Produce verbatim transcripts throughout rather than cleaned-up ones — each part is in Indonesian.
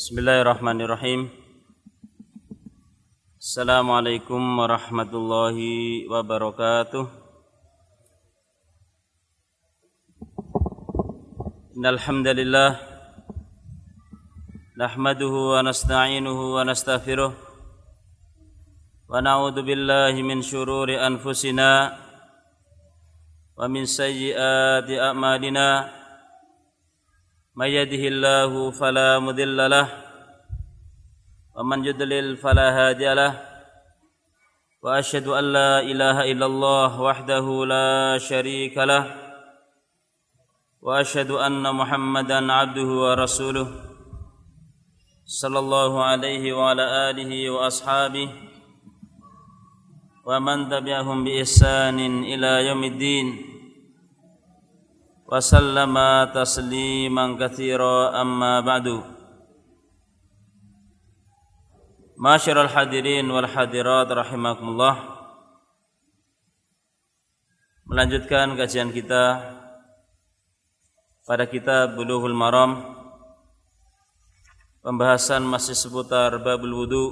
Bismillahirrahmanirrahim. Assalamualaikum warahmatullahi wabarakatuh. Innal hamdalillah nahmaduhu wa nasta'inuhu wa nastaghfiruh wa na'udzu billahi min syururi anfusina wa min sayyiati a'malina. May yahdihillahu fala mudilla lahu wa man yudlil fala hadiya lahu wa asyhadu an la ilaha illallah wahdahu la syarika lahu wa asyhadu anna Muhammadan abduhu wa rasuluh sallallahu alaihi wa ala alihi wa ashabihi wa man tabi'ahum bi ihsanin ila yaumiddin wa sallama tasliman katsira amma ba'du. Masyiral hadirin wal hadirat rahimakumullah. Melanjutkan kajian kita pada kitab Bulughul Maram. Pembahasan masih seputar babul wudu.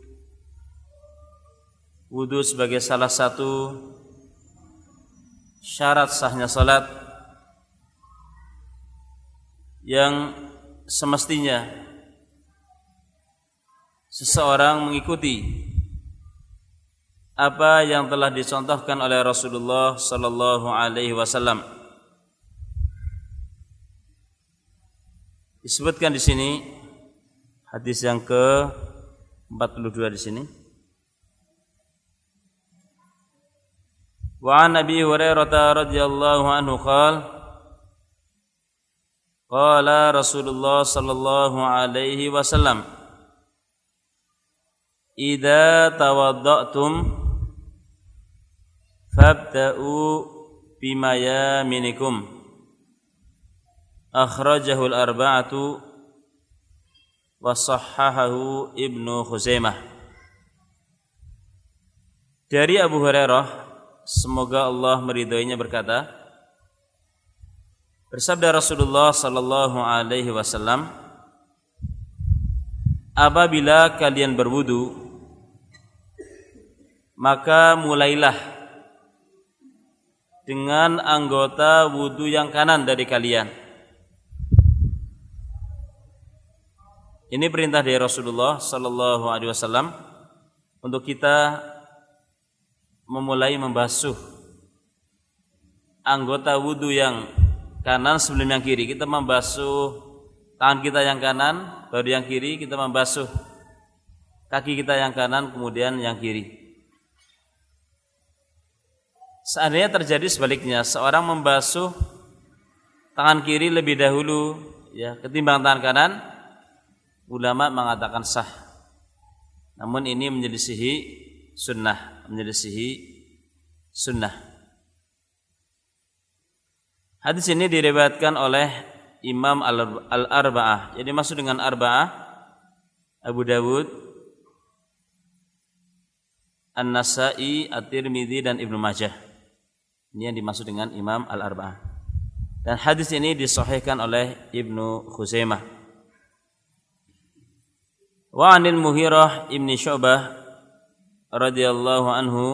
Wudu sebagai salah satu syarat sahnya salat yang semestinya seseorang mengikuti apa yang telah dicontohkan oleh Rasulullah sallallahu alaihi wasallam. Disebutkan di sini hadis yang ke empat puluh dua di sini. Wa an Abi Hurairah radhiyallahu anhu qala Qala Rasulullah sallallahu alaihi wasallam Idza tawadda'tum fabda'u bima yaminikum. Akhrajahu al-arba'atu wa sahhahahu Ibnu Khuzaimah. Dari Abu Hurairah, semoga Allah meridhoinya, berkata, bersabda Rasulullah sallallahu alaihi wasallam, apabila kalian berwudu, maka mulailah dengan anggota wudu yang kanan dari kalian. Ini perintah dari Rasulullah sallallahu alaihi wasallam untuk kita memulai membasuh anggota wudu yang kanan sebelum yang kiri. Kita membasuh tangan kita yang kanan, baru yang kiri. Kita membasuh kaki kita yang kanan, kemudian yang kiri. Seandainya terjadi sebaliknya, seorang membasuh tangan kiri lebih dahulu ya ketimbang tangan kanan, ulama mengatakan sah. Namun ini menyelisihi sunnah, menyelisihi sunnah. Hadis ini diriwayatkan oleh Imam Al-Arba'ah. Jadi maksud dengan Arba'ah Abu Dawud, An-Nasa'i, At-Tirmidzi dan Ibnu Majah. Ini yang dimaksud dengan Imam Al-Arba'ah. Dan hadis ini disahihkan oleh Ibnu Khuzaimah. Wa 'anil Mughirah ibni Syu'bah radhiyallahu anhu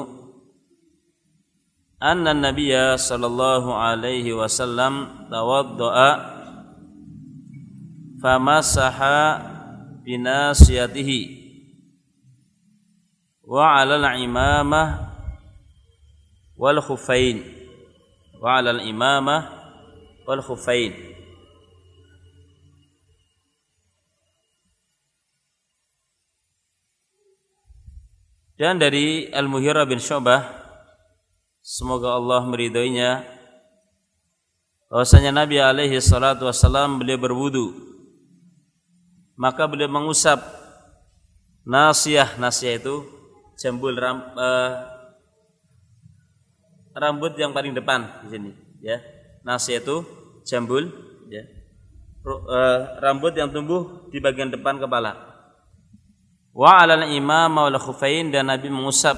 anna nabiyya sallallahu alaihi wasallam tawadda'a famasaha binasiyatihi wa 'alal imamah wal khuffain wa 'alal imamah wal khuffain. Dan dari Al-Mughirah bin Syu'bah, semoga Allah meridhoinya, bahwasanya Nabi alaihi salatu wassalam beliau berwudu, maka beliau mengusap nasiyah. Nasiyah itu jambul ram, eh, rambut yang paling depan di sini ya. Nasiyah itu jambul ya. Eh, rambut yang tumbuh di bagian depan kepala. Wa 'alal imamah wal khuffain, dan Nabi mengusap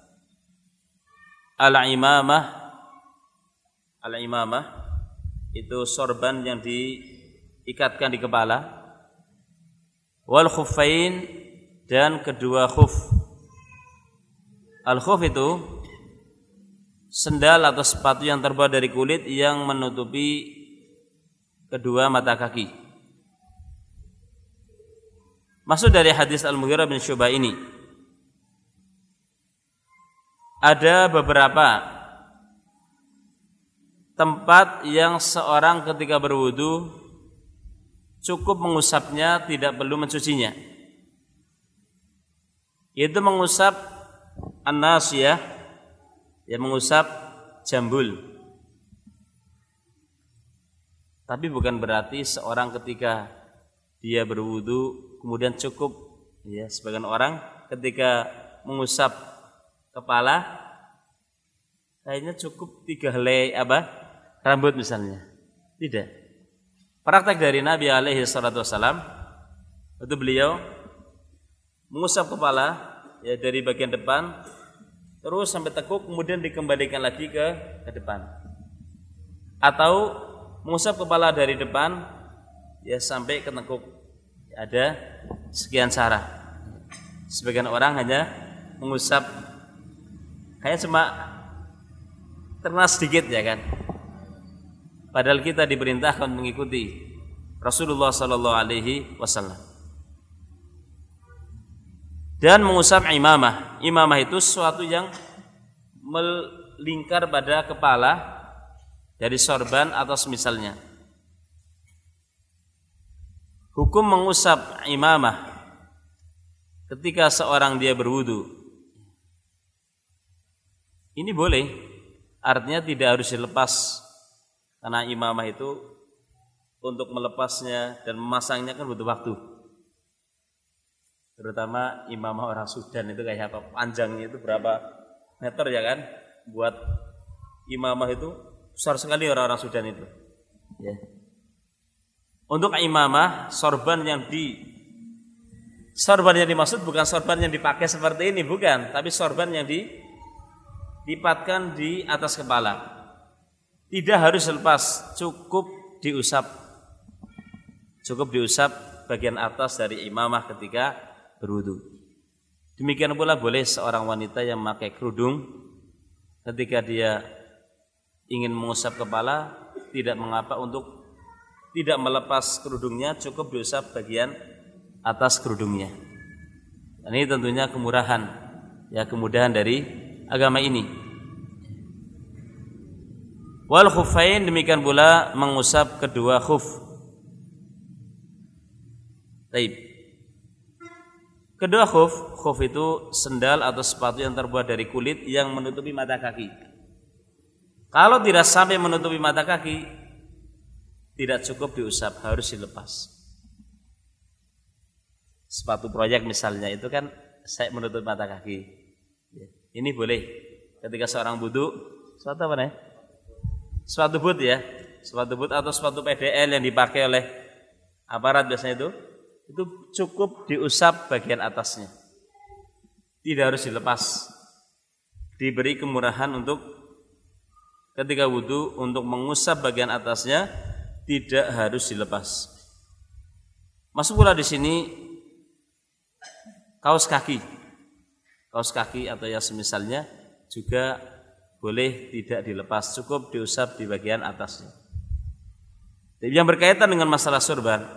al-imamah. Al-imamah itu sorban yang diikatkan di kepala. wal khuffain, dan kedua khuf. Al khuf itu sendal atau sepatu yang terbuat dari kulit yang menutupi kedua mata kaki. Maksud dari hadis Al-Mughirah bin Syu'bah ini, ada beberapa tempat yang seorang ketika berwudu cukup mengusapnya, tidak perlu mencucinya. Itu mengusap an-nasiyah, ya mengusap jambul. Tapi bukan berarti seorang ketika dia berwudu kemudian cukup, ya sebagian orang ketika mengusap kepala kayaknya cukup tiga helai apa rambut misalnya. Tidak. Praktek dari Nabi alaihi salatu wasallam itu beliau mengusap kepala ya dari bagian depan terus sampai tekuk, kemudian dikembalikan lagi ke ke depan. Atau mengusap kepala dari depan ya sampai ke tekuk. Ada sekian cara. Sebagian orang hanya mengusap kayak cuma terkena sedikit ya kan. Padahal kita diperintahkan mengikuti Rasulullah sallallahu alaihi wasallam. Dan mengusap imamah. Imamah itu sesuatu yang melingkar pada kepala dari sorban atau semisalnya. Hukum mengusap imamah ketika seorang dia berwudu ini boleh, artinya tidak harus dilepas, karena imamah itu untuk melepasnya dan memasangnya kan butuh waktu. Terutama imamah orang Sudan itu kayak apa, panjangnya itu berapa meter ya kan? Buat imamah itu besar sekali orang-orang Sudan itu. Ya. Untuk imamah, sorban yang di sorban yang dimaksud bukan sorban yang dipakai seperti ini, bukan, tapi sorban yang di dipatkan di atas kepala. Tidak harus lepas, cukup diusap. Cukup diusap bagian atas dari imamah ketika berwudu. Demikian pula boleh seorang wanita yang memakai kerudung ketika dia ingin mengusap kepala, tidak mengapa untuk tidak melepas kerudungnya, cukup diusap bagian atas kerudungnya. Dan ini tentunya kemurahan, ya kemudahan dari agama ini. Wal khuffain, demikian pula mengusap kedua khuf. Baik. Kedua khuf, khuf itu sendal atau sepatu yang terbuat dari kulit yang menutupi mata kaki. Kalau tidak sampai menutupi mata kaki, tidak cukup diusap, harus dilepas. Sepatu proyek misalnya itu kan saya menutup mata kaki. Ini boleh ketika seorang wudu, sepatu apa nih? Sepatu boot ya, sepatu boot atau sepatu P D L yang dipakai oleh aparat biasanya itu, itu cukup diusap bagian atasnya. Tidak harus dilepas. Diberi kemurahan untuk ketika wudu untuk mengusap bagian atasnya, tidak harus dilepas. Masuk pula di sini kaos kaki. Kaos kaki atau yang semisalnya juga boleh tidak dilepas, cukup diusap di bagian atasnya. Yang berkaitan dengan masalah sorban,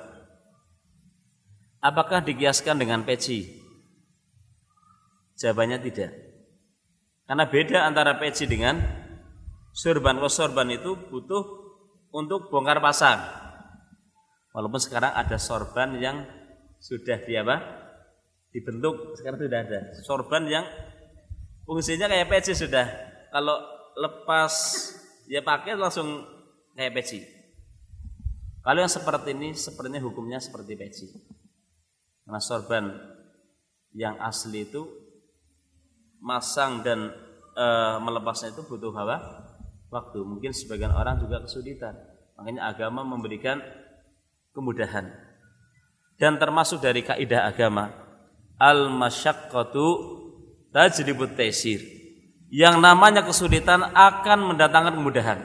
apakah dikiaskan dengan peci? Jawabannya tidak. Karena beda antara peci dengan sorban. Kalau sorban itu butuh untuk bongkar pasang. Walaupun sekarang ada sorban yang sudah di apa? Dibentuk, sekarang sudah ada. Sorban yang fungsinya kayak peci sudah. Kalau lepas dia pakai langsung kayak peci. Kalau yang seperti ini sepertinya hukumnya seperti peci. Karena sorban yang asli itu masang dan e, melepasnya itu butuh apa? Waktu. Mungkin sebagian orang juga kesulitan. Makanya agama memberikan kemudahan. Dan termasuk dari kaidah agama, al-masyaqqatu tajlibut taysir. Yang namanya kesulitan akan mendatangkan kemudahan.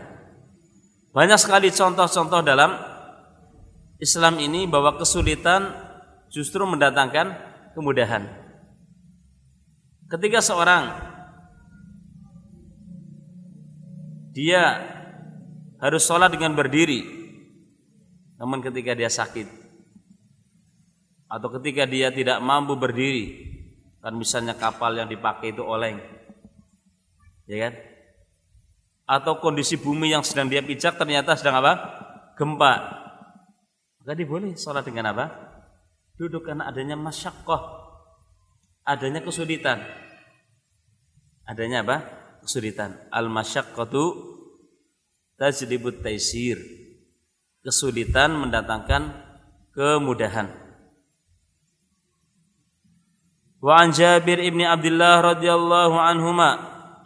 Banyak sekali contoh-contoh dalam Islam ini bahwa kesulitan justru mendatangkan kemudahan. Ketika seorang dia harus sholat dengan berdiri, namun ketika dia sakit atau ketika dia tidak mampu berdiri, kan misalnya kapal yang dipakai itu oleng, ya kan? Atau kondisi bumi yang sedang dia pijak ternyata sedang apa? Gempa. Maka dia boleh sholat dengan apa? Duduk, karena adanya masyaqqah, adanya kesulitan. Adanya apa? Kesulitan. Al-masyaqqatu tajlibut taisir. Kesulitan mendatangkan kemudahan. Wa an Jabir ibn Abdullah radhiyallahu anhuma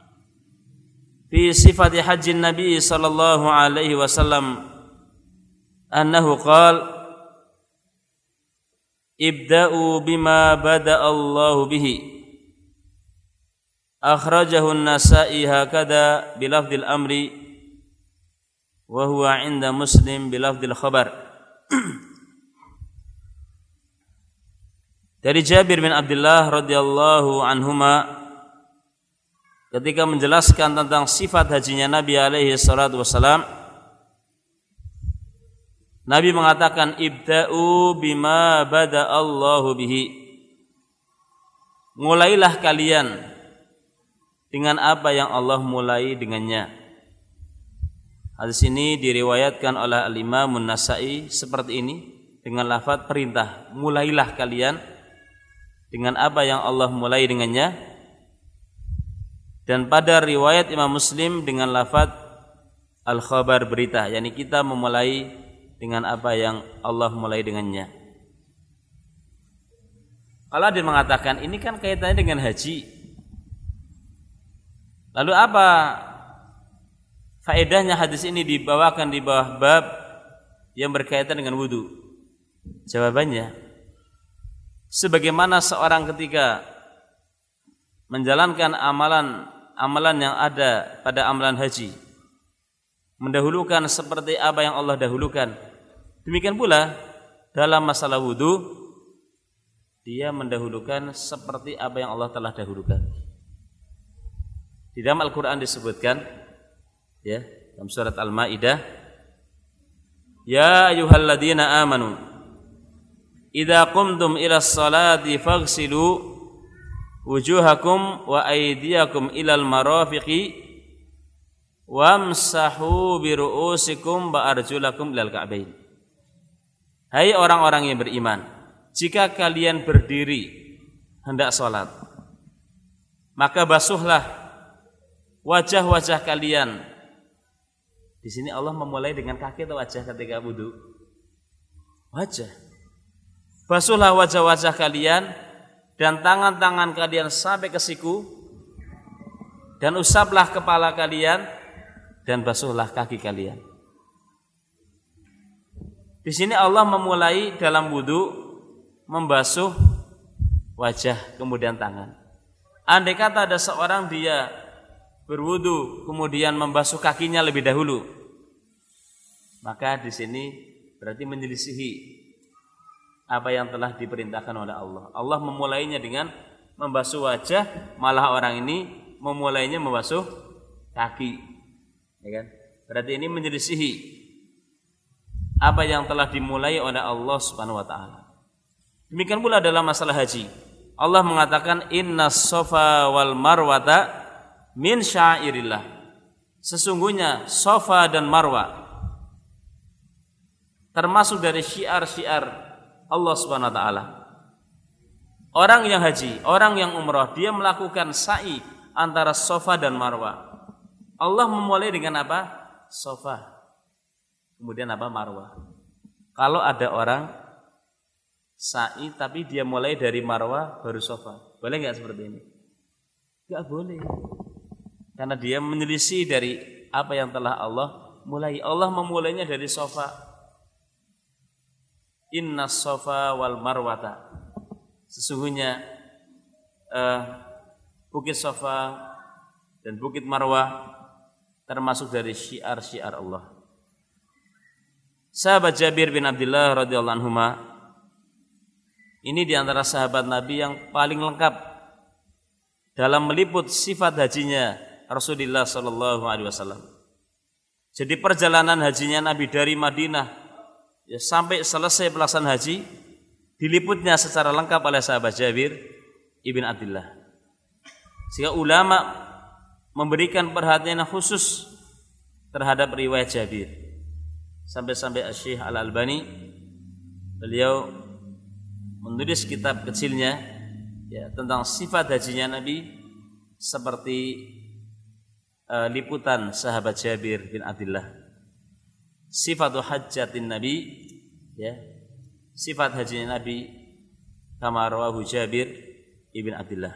fi sifati hajjin Nabi sallallahu alaihi wasallam annahu qala ibda'u bima bada'a Allahu bihi akhrajahu an-Nasa'i hakadha bilafdil amri wa huwa 'inda Muslim bilafdil khabar. Dari Jabir bin Abdullah radhiyallahu anhuma ketika menjelaskan tentang sifat hajinya Nabi alaihi salatu wasalam, Nabi mengatakan ibda'u bima bada Allahu bihi. Mulailah kalian dengan apa yang Allah mulai dengannya. Hadis ini diriwayatkan oleh Al-Imam An-Nasa'i seperti ini dengan lafaz perintah, mulailah kalian dengan apa yang Allah mulai dengannya. Dan pada riwayat Imam Muslim dengan lafaz al-khabar, berita, yakni kita memulai dengan apa yang Allah mulai dengannya. Kalau ada yang mengatakan ini kan kaitannya dengan haji, lalu apa faedahnya hadis ini dibawakan di bawah bab yang berkaitan dengan wudu? Jawabannya, sebagaimana seorang ketika menjalankan amalan amalan yang ada pada amalan haji mendahulukan seperti apa yang Allah dahulukan, demikian pula dalam masalah wudu dia mendahulukan seperti apa yang Allah telah dahulukan. Di dalam Al-Quran disebutkan, ya, dalam surat Al-Maidah, ya ayyuhalladzina amanu idza qumtum ila sholati faghsilu wujuhakum wa aydiyakum ilal marafiqi wamsahu bi ru'usikum wa arjulakum ilal ka'bain. Hai orang-orang yang beriman, jika kalian berdiri hendak salat, maka basuhlah wajah-wajah kalian. Di sini Allah memulai dengan kaki atau wajah ketika wudu? Wajah. Basuhlah wajah-wajah kalian dan tangan-tangan kalian sampai ke siku, dan usaplah kepala kalian dan basuhlah kaki kalian. Di sini Allah memulai dalam wudu membasuh wajah kemudian tangan. Andai kata ada seorang dia berwudu kemudian membasuh kakinya lebih dahulu, maka di sini berarti menyelisihi apa yang telah diperintahkan oleh Allah. Allah memulainya dengan membasuh wajah, malah orang ini memulainya membasuh kaki, ya kan? Berarti ini menyelisihi apa yang telah dimulai oleh Allah Subhanahu wa taala. Demikian pula dalam masalah haji. Allah mengatakan innas safa wal marwata min syairillah. Sesungguhnya Safa dan Marwa termasuk dari syiar-syiar Allah Subhanahu wa taala. Orang yang haji, orang yang umrah, dia melakukan sa'i antara Safa dan Marwa. Allah memulai dengan apa? Safa. Kemudian apa? Marwa. Kalau ada orang sa'i tapi dia mulai dari Marwa baru Safa, boleh enggak seperti ini? Enggak boleh. Karena dia menyelisih dari apa yang telah Allah mulai. Allah memulainya dari Safa. Inna Safa wal Marwata. Sesungguhnya uh, Bukit Safa dan Bukit Marwah termasuk dari syiar-syiar Allah. Sahabat Jabir bin Abdullah radhiyallahu anhuma Ini di antara sahabat Nabi yang paling lengkap dalam meliput sifat hajinya Rasulullah sallallahu alaihi wasallam. Jadi perjalanan hajinya Nabi dari Madinah ya, sampai selesai pelaksanaan haji diliputnya secara lengkap oleh sahabat Jabir ibn Abdullah. Sehingga ulama memberikan perhatian khusus terhadap riwayat Jabir. Sampai-sampai Syekh Al-Albani beliau menulis kitab kecilnya ya, tentang sifat hajinya Nabi seperti uh, liputan sahabat Jabir bin Abdullah. Sifatu hajjatin Nabi ya, sifat hajinya Nabi kama rawahu Jabir ibn Abdullah.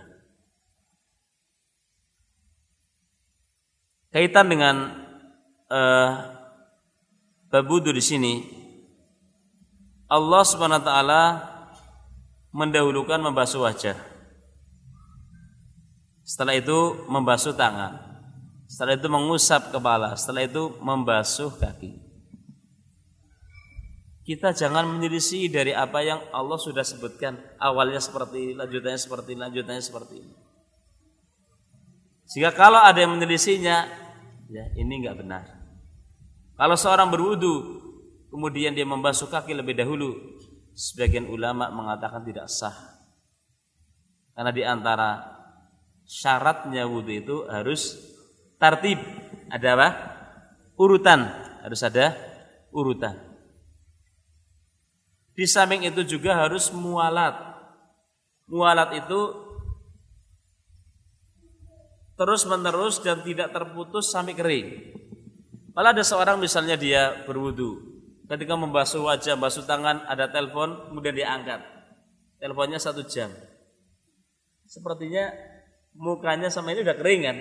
Kaitan dengan uh, bab wudu di sini, Allah Subhanahu wa taala mendahulukan membasuh wajah. Setelah itu membasuh tangan. Setelah itu mengusap kepala. Setelah itu membasuh kaki. Kita jangan menyelisih dari apa yang Allah sudah sebutkan. Awalnya seperti ini, lanjutannya seperti ini, lanjutannya seperti ini. Jika kalau ada yang menyelisihnya, ya ini enggak benar. Kalau seorang berwudu kemudian dia membasuh kaki lebih dahulu, sebagian ulama mengatakan tidak sah. Karena di antara syaratnya wudu itu harus tartib, ada apa? Urutan, harus ada urutan. Di samping itu juga harus mualat. Mualat itu terus menerus dan tidak terputus sampai kering. Kalau ada seorang misalnya dia berwudu, ketika membasuh wajah, basuh tangan, ada telepon, kemudian dia angkat. Teleponnya satu jam. Sepertinya mukanya sama ini udah kering kan?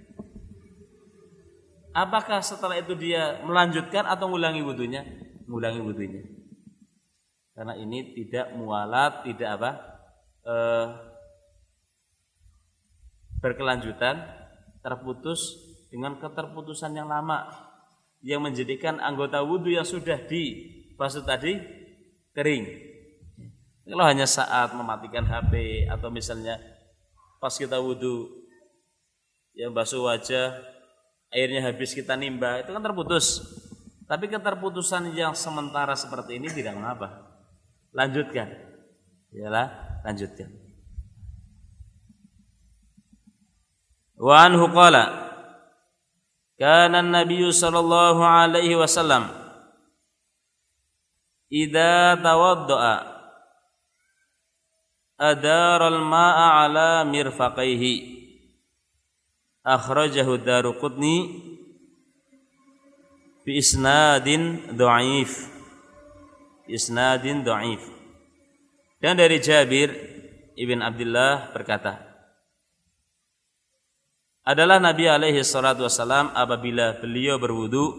Apakah setelah itu dia melanjutkan atau ngulangi wudunya? Ngulangi wudunya. Karena ini tidak mualat, tidak apa? Eh, berkelanjutan, terputus dengan keterputusan yang lama, yang menjadikan anggota wudu yang sudah dibasuh tadi kering. Kalau hanya saat mematikan H P atau misalnya pas kita wudu yang basuh wajah, airnya habis kita nimba, itu kan terputus. Tapi keterputusan yang sementara seperti ini tidak mengapa. Lanjutkan. Yalah, lanjutkan. Wa anhu qala kana an-nabiy sallallahu alaihi wasallam idza tawaddaa adara al-ma'a ala mirfaqaihi akhrajahu Daruqutni bi isnadin dhaif isnadin dhaif. Dan dari Jabir ibn Abdullah berkata, adalah Nabi alaihi salatu wasallam apabila beliau berwudu,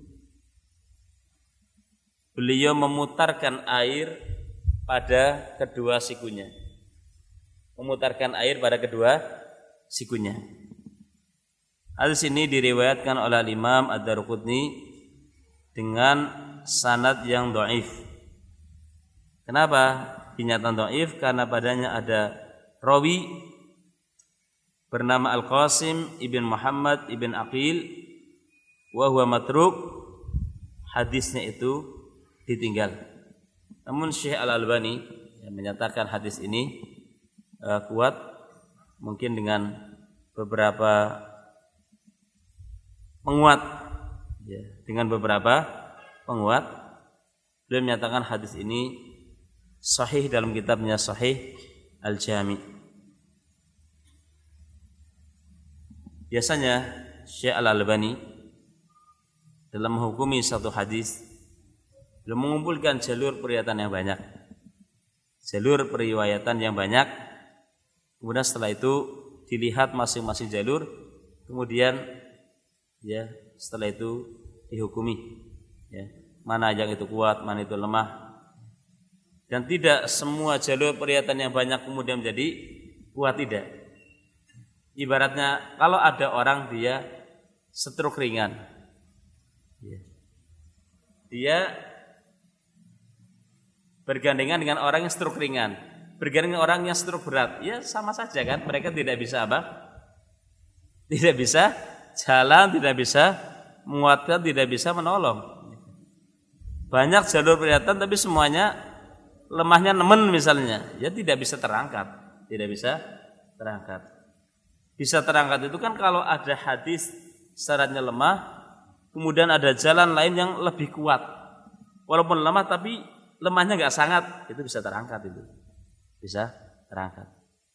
beliau memutarkan air pada kedua sikunya. Memutarkan air pada kedua sikunya. Hadis ini diriwayatkan oleh Imam Ad-Daruqutni dengan sanad yang dhaif. Kenapa dinyatakan dhaif? Karena padanya ada rawi bernama Al-Qasim ibn Muhammad ibn Aqil wa huwa matruk, hadisnya itu ditinggal. Namun Syekh Al-Albani yang menyatakan hadis ini uh, kuat, mungkin dengan beberapa penguat ya, dengan beberapa penguat beliau menyatakan hadis ini sahih dalam kitabnya Sahih Al-Jami'. Biasanya Syekh Al-Albani dalam menghukumi satu hadis beliau mengumpulkan jalur periwayatan yang banyak, jalur periwayatan yang banyak. Kemudian setelah itu dilihat masing-masing jalur, kemudian ya setelah itu dihukumi ya, mana yang itu kuat, mana itu lemah. Dan tidak semua jalur periwayatan yang banyak kemudian menjadi kuat, tidak. Ibaratnya kalau ada orang dia stroke ringan, dia bergandengan dengan orang yang stroke ringan, bergandengan dengan orang yang stroke berat, ya sama saja kan, mereka tidak bisa apa? Tidak bisa jalan, tidak bisa menguatkan, tidak bisa menolong. Banyak jalur perlihatan tapi semuanya lemahnya nemen misalnya, ya tidak bisa terangkat, tidak bisa terangkat. Bisa terangkat itu kan kalau ada hadis syaratnya lemah, kemudian ada jalan lain yang lebih kuat. Walaupun lemah tapi lemahnya nggak sangat, itu bisa terangkat itu. Bisa terangkat.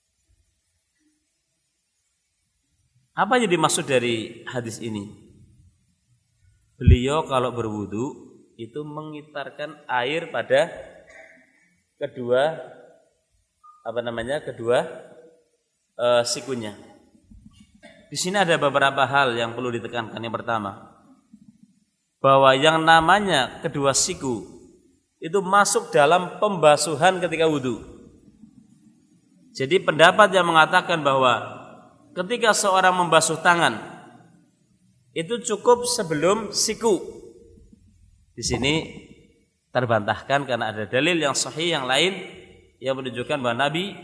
Apa yang dimaksud dari hadis ini? Beliau kalau berwudu itu mengitarkan air pada kedua apa namanya? kedua e, sikunya. Di sini ada beberapa hal yang perlu ditekankan. Yang pertama, bahwa yang namanya kedua siku itu masuk dalam pembasuhan ketika wudu. Jadi pendapat yang mengatakan bahwa ketika seorang membasuh tangan itu cukup sebelum siku, di sini terbantahkan karena ada dalil yang sahih yang lain yang menunjukkan bahwa Nabi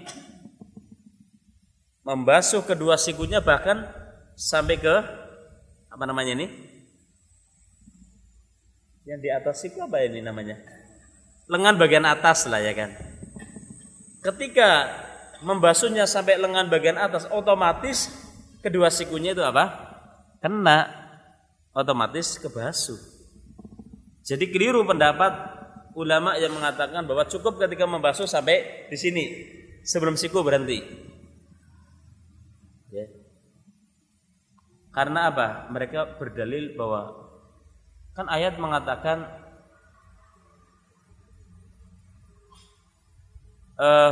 membasuh kedua sikunya bahkan sampai ke apa namanya ini? Yang di atas siku apa ini namanya? Lengan bagian atas lah ya kan. Ketika membasuhnya sampai lengan bagian atas, otomatis kedua sikunya itu apa? Kena, otomatis kebasuh. Jadi keliru pendapat ulama yang mengatakan bahwa cukup ketika membasuh sampai di sini, sebelum siku berhenti. Ya. Karena apa? Mereka berdalil bahwa kan ayat mengatakan eh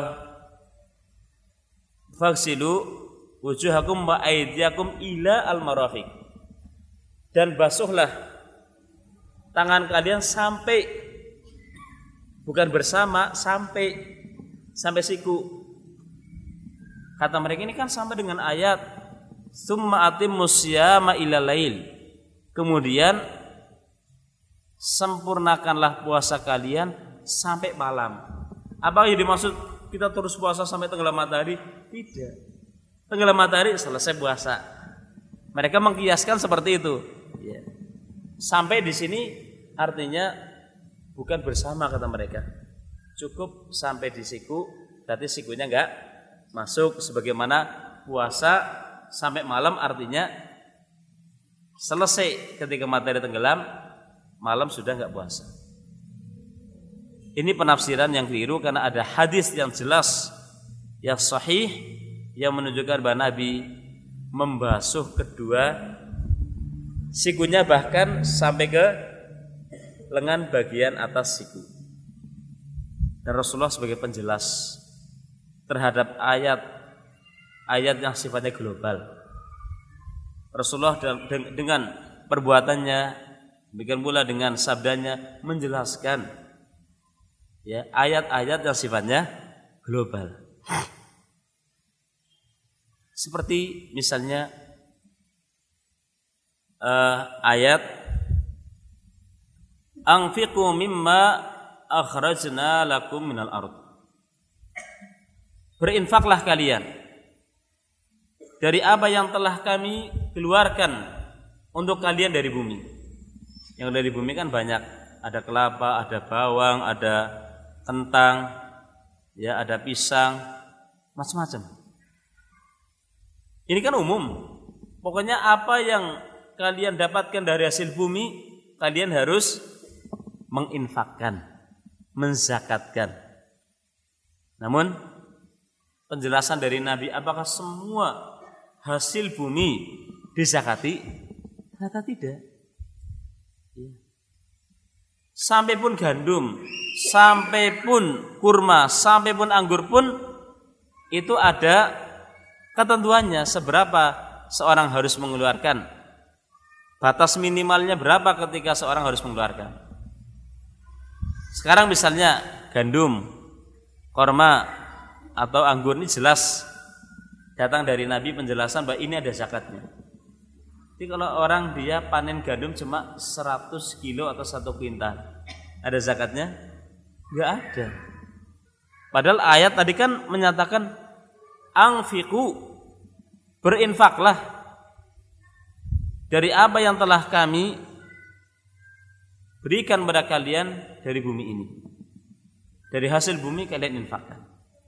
faghsilu wujuhakum wa aydiyakum ila al-marafiq, dan basuhlah tangan kalian sampai, bukan bersama, sampai sampai siku. Kata mereka ini kan sama dengan ayat summa atimmus syiyama ila lail, kemudian sempurnakanlah puasa kalian sampai malam. Apa yang dimaksud kita terus puasa sampai tenggelam matahari? Tidak. Tenggelam matahari selesai puasa. Mereka mengkiaskan seperti itu. Ya. Sampai di sini artinya bukan bersama kata mereka. Cukup sampai di siku, berarti sikunya enggak masuk, sebagaimana puasa sampai malam artinya selesai ketika matahari tenggelam, malam sudah enggak puasa. Ini penafsiran yang keliru karena ada hadis yang jelas yang sahih yang menunjukkan bahwa Nabi membasuh kedua sikunya bahkan sampai ke lengan bagian atas siku. Dan Rasulullah sebagai penjelas terhadap ayat-ayat yang sifatnya global. Rasulullah dengan perbuatannya, demikian pula dengan sabdanya menjelaskan ya ayat-ayat yang sifatnya global. Seperti misalnya uh, ayat anfiqu mimma akhrajna lakum minal ard. Berinfaklah kalian dari apa yang telah kami keluarkan untuk kalian dari bumi. Yang dari bumi kan banyak, ada kelapa, ada bawang, ada kentang, ya ada pisang, macam-macam. Ini kan umum. Pokoknya apa yang kalian dapatkan dari hasil bumi, kalian harus menginfakkan, menzakatkan. Namun penjelasan dari Nabi, apakah semua hasil bumi dizakati? Ternyata tidak. Sampai pun gandum, sampai pun kurma, sampai pun anggur pun itu ada ketentuannya seberapa seorang harus mengeluarkan. Batas minimalnya berapa ketika seorang harus mengeluarkan. Sekarang misalnya gandum, kurma atau anggur ini jelas datang dari Nabi penjelasan bahwa ini ada zakatnya. Jadi kalau orang dia panen gandum cuma seratus kilo atau satu kuintal, ada zakatnya? Enggak ada. Padahal ayat tadi kan menyatakan anfiqu, berinfaklah dari apa yang telah kami berikan kepada kalian dari bumi ini. Dari hasil bumi kalian infakkan.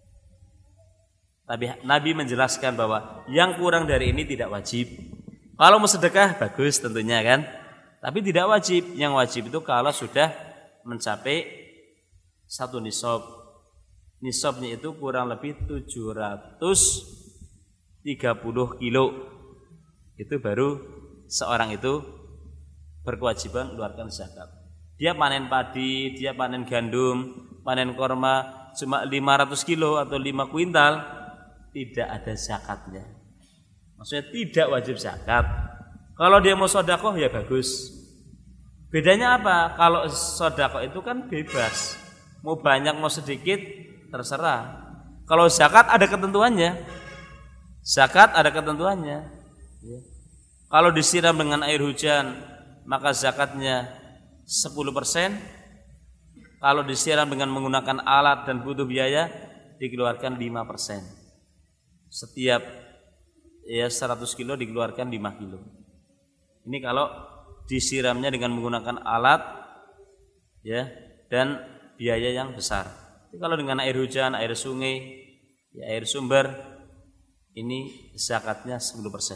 Tapi Nabi menjelaskan bahwa yang kurang dari ini tidak wajib. Kalau mau sedekah bagus tentunya kan, tapi tidak wajib. Yang wajib itu kalau sudah mencapai satu nisab. Nisabnya itu kurang lebih tujuh ratus tiga puluh kilo. Itu baru seorang itu berkewajiban mengeluarkan zakat. Dia panen padi, dia panen gandum, panen korma cuma lima ratus kilo atau lima kuintal, tidak ada zakatnya. Maksudnya tidak wajib zakat. Kalau dia mau sedekah ya bagus. Bedanya apa? Kalau sedekah itu kan bebas. Mau banyak mau sedikit terserah. Kalau zakat ada ketentuannya. Zakat ada ketentuannya. Kalau disiram dengan air hujan maka zakatnya sepuluh persen. Kalau disiram dengan menggunakan alat dan butuh biaya dikeluarkan lima persen. Setiap ya seratus kilo dikeluarkan lima kilo. Ini kalau disiramnya dengan menggunakan alat ya dan biaya yang besar. Tapi kalau dengan air hujan, air sungai, ya air sumber, ini zakatnya sepuluh persen.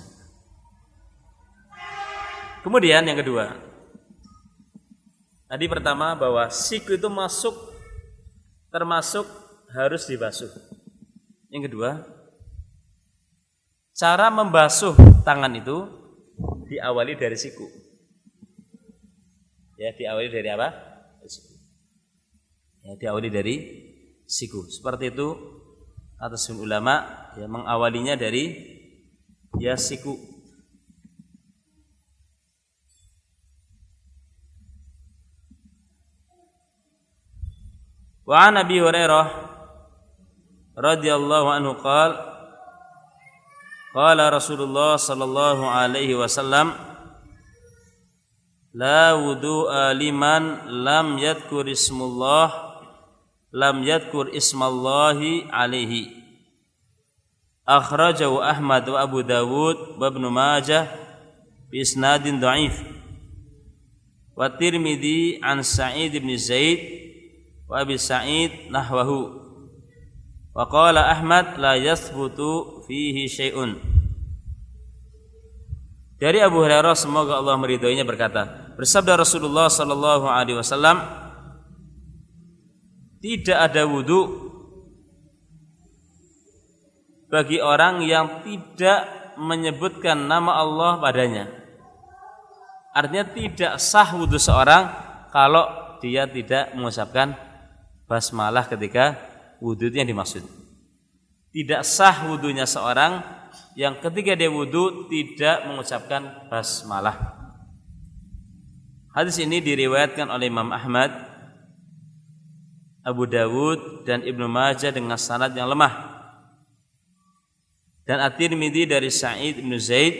Kemudian yang kedua, tadi pertama bahwa siku itu masuk termasuk harus dibasuh. Yang kedua, cara membasuh tangan itu diawali dari siku. Ya, diawali dari apa? Siku. Ya, diawali dari siku. Seperti itu atas ulama ya mengawalinya dari ya siku. Wa an Abi Hurairah radhiyallahu anhu qala qala Rasulullah sallallahu alaihi wasallam la wudu'a liman lam yadhkur ismullah lam yadhkur ismallahi alaihi. Akhrajahu Ahmad wa Abu Dawud wa Ibnu Majah bi isnadin dhaif. Wa Tirmidzi an Sa'id bin Zaid wa Abi Sa'id nahwahu. Wa qala Ahmad la yathbutu fihi syai'un. Dari Abu Hurairah semoga Allah meridhoinya berkata, bersabda Rasulullah sallallahu alaihi wasallam, tidak ada wudu bagi orang yang tidak menyebutkan nama Allah padanya. Artinya tidak sah wudu seorang kalau dia tidak mengucapkan basmalah ketika wudu itu yang dimaksud. Tidak sah wudunya seorang yang ketika dia wudu tidak mengucapkan basmalah. Hadis ini diriwayatkan oleh Imam Ahmad, Abu Dawud dan Ibnu Majah dengan sanad yang lemah. Dan At-Tirmidzi dari Sa'id bin Zaid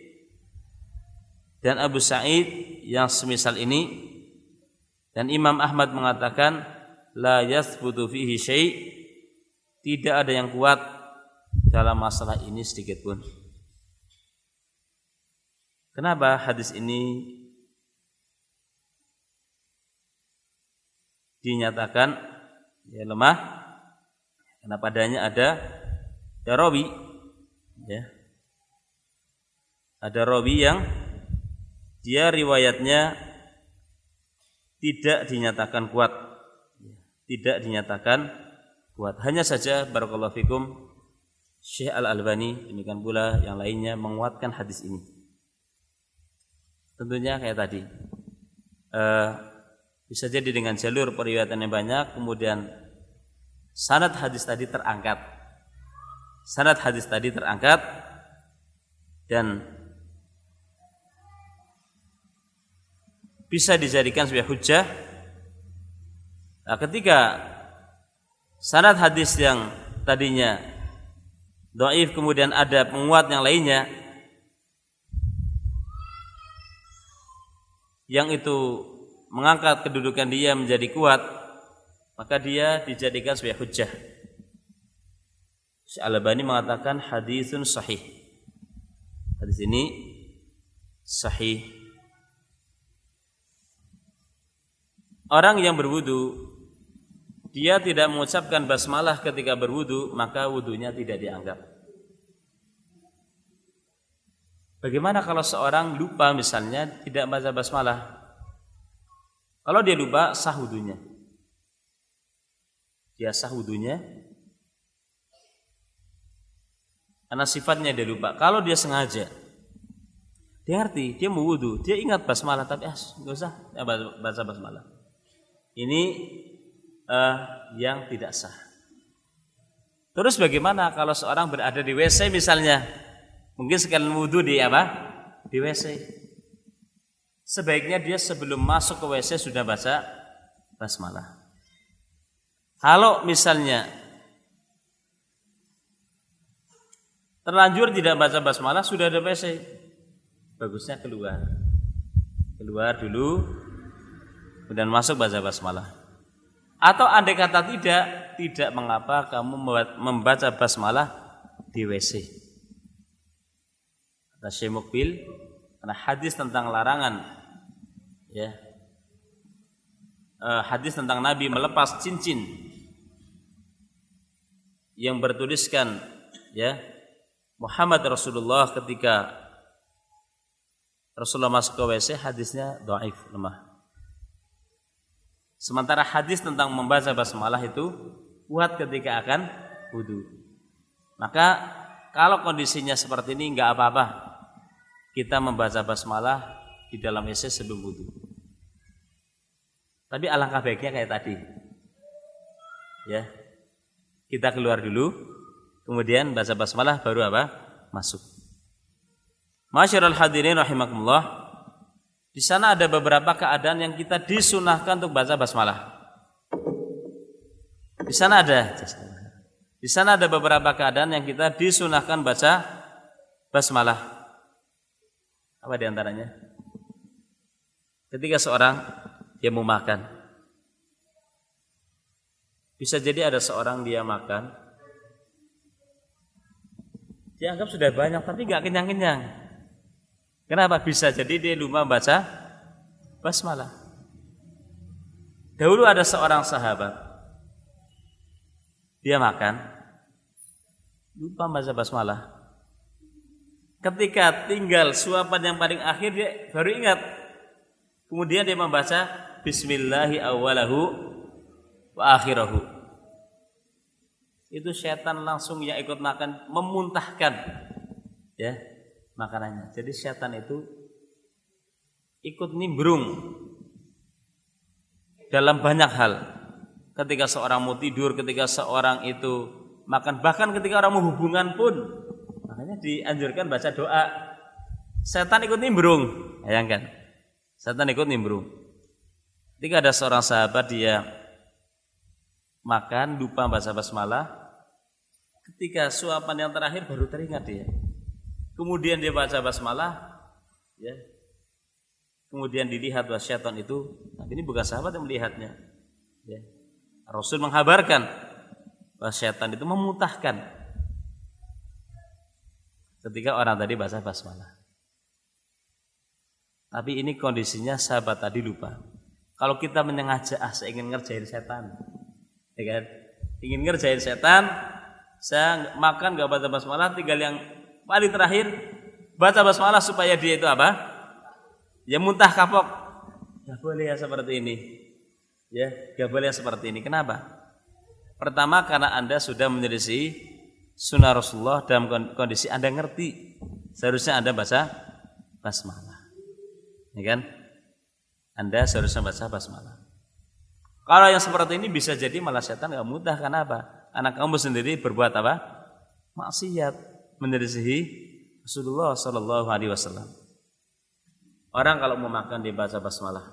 dan Abu Sa'id yang semisal ini. Dan Imam Ahmad mengatakan la yathbutu fihi syai', tidak ada yang kuat dalam masalah ini sedikit pun. Kenapa hadis ini dinyatakan ya lemah? Karena padanya ada ada rawi ya. Ada rawi yang dia riwayatnya tidak dinyatakan kuat. Tidak dinyatakan kuat. Hanya saja barakallahu fikum Syekh Al-Albani demikian pula yang lainnya menguatkan hadis ini. Tentunya kayak tadi. Eh Bisa jadi dengan jalur periwayatan yang banyak, kemudian sanad hadis tadi terangkat. Sanad hadis tadi terangkat dan bisa dijadikan sebagai hujjah. Nah, ketika sanad hadis yang tadinya dhaif kemudian ada penguat yang lainnya yang itu mengangkat kedudukan dia menjadi kuat, maka dia dijadikan sebagai hujjah. Syekh Al-Albani mengatakan haditsun sahih. Hadis ini sahih. Orang yang berwudu, dia tidak mengucapkan basmalah ketika berwudu, maka wudunya tidak dianggap. Bagaimana kalau seorang lupa misalnya tidak baca basmalah? Kalau dia lupa, sah wudunya. Dia sah wudunya karena sifatnya dia lupa. Kalau dia sengaja, dia ngerti, dia mau wudu, dia ingat basmalah, tapi ah, nggak usah ya, baca basmalah. Ini uh, yang tidak sah. Terus bagaimana kalau seorang berada di W C misalnya, mungkin sekalian wudu di apa? Di W C. Sebaiknya dia sebelum masuk ke W C sudah baca basmalah. Kalau misalnya terlanjur tidak baca basmalah, sudah ada W C, bagusnya keluar. Keluar dulu, kemudian masuk baca basmalah. Atau andai kata tidak, tidak mengapa kamu membaca basmalah di W C. Kata Syekh Mukbil, karena hadis tentang larangan, ya, eh, hadis tentang Nabi melepas cincin yang bertuliskan, ya, Muhammad Rasulullah ketika Rasulullah masuk ke W C, hadisnya dhaif, lemah. Sementara hadis tentang membaca basmalah itu kuat ketika akan wudu. Maka kalau kondisinya seperti ini enggak apa-apa kita membaca basmalah di dalam W C sebelum wudu. Tapi alangkah baiknya kayak tadi. Ya. Kita keluar dulu, kemudian baca basmalah baru apa? Masuk. Masyarul hadirin rahimakumullah. Di sana ada beberapa keadaan yang kita disunahkan untuk baca basmalah. Di sana ada. Di sana ada beberapa keadaan yang kita disunahkan baca basmalah. Apa di antaranya? Ketika seorang dia mau makan. Bisa jadi ada seorang dia makan, dia anggap sudah banyak tapi enggak kenyang-kenyang. Kenapa? Bisa jadi dia lupa baca basmalah. Dahulu ada seorang sahabat, dia makan, lupa baca basmalah. Ketika tinggal suapan yang paling akhir, dia baru ingat. Kemudian dia membaca Bismillahi awwalahu wa akhirahu. Itu setan langsung yang ikut makan memuntahkan, ya, makanannya. Jadi setan itu ikut nimbrung dalam banyak hal. Ketika seorang mau tidur, ketika seorang itu makan, bahkan ketika orang mau hubungan pun, makanya dianjurkan baca doa. Setan ikut nimbrung, bayangkan. Setan ikut nimbrung. Ketika ada seorang sahabat dia makan lupa baca basmalah, ketika suapan yang terakhir baru teringat dia. Kemudian dia baca basmalah, ya. Kemudian dilihat bahwa syaitan itu, tapi ini bukan sahabat yang melihatnya, ya. Rasul menghabarkan bahwa syaitan itu memuntahkan ketika orang tadi baca basmalah. Tapi ini kondisinya sahabat tadi lupa. Kalau kita menyengaja, ah saya ingin ngerjain setan, ya kan? Ingin ngerjain setan, saya makan gak baca basmalah, tinggal yang paling terakhir baca basmalah supaya dia itu apa? Ya muntah kapok. Gak boleh ya seperti ini. Ya, gak boleh seperti ini. Kenapa? Pertama karena Anda sudah menyelisih sunnah Rasulullah dalam kondisi Anda ngerti. Seharusnya Anda baca basmalah. Ya kan? Anda seharusnya baca basmalah. Kalau yang seperti ini bisa jadi malah setan gak mudah. Kenapa? Anak kamu sendiri berbuat apa? Maksiat, menyelisihi Rasulullah Sallallahu Alaihi Wasallam. Orang kalau mau makan dia baca basmalah.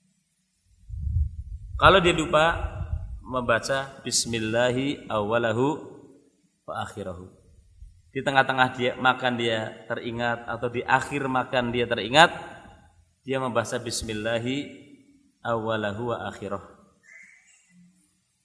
Kalau dia lupa membaca Bismillahi awwalahu wa akhirahu. Di tengah-tengah dia makan dia teringat, atau di akhir makan dia teringat, dia membaca Bismillahi awwalahu wa akhirahu.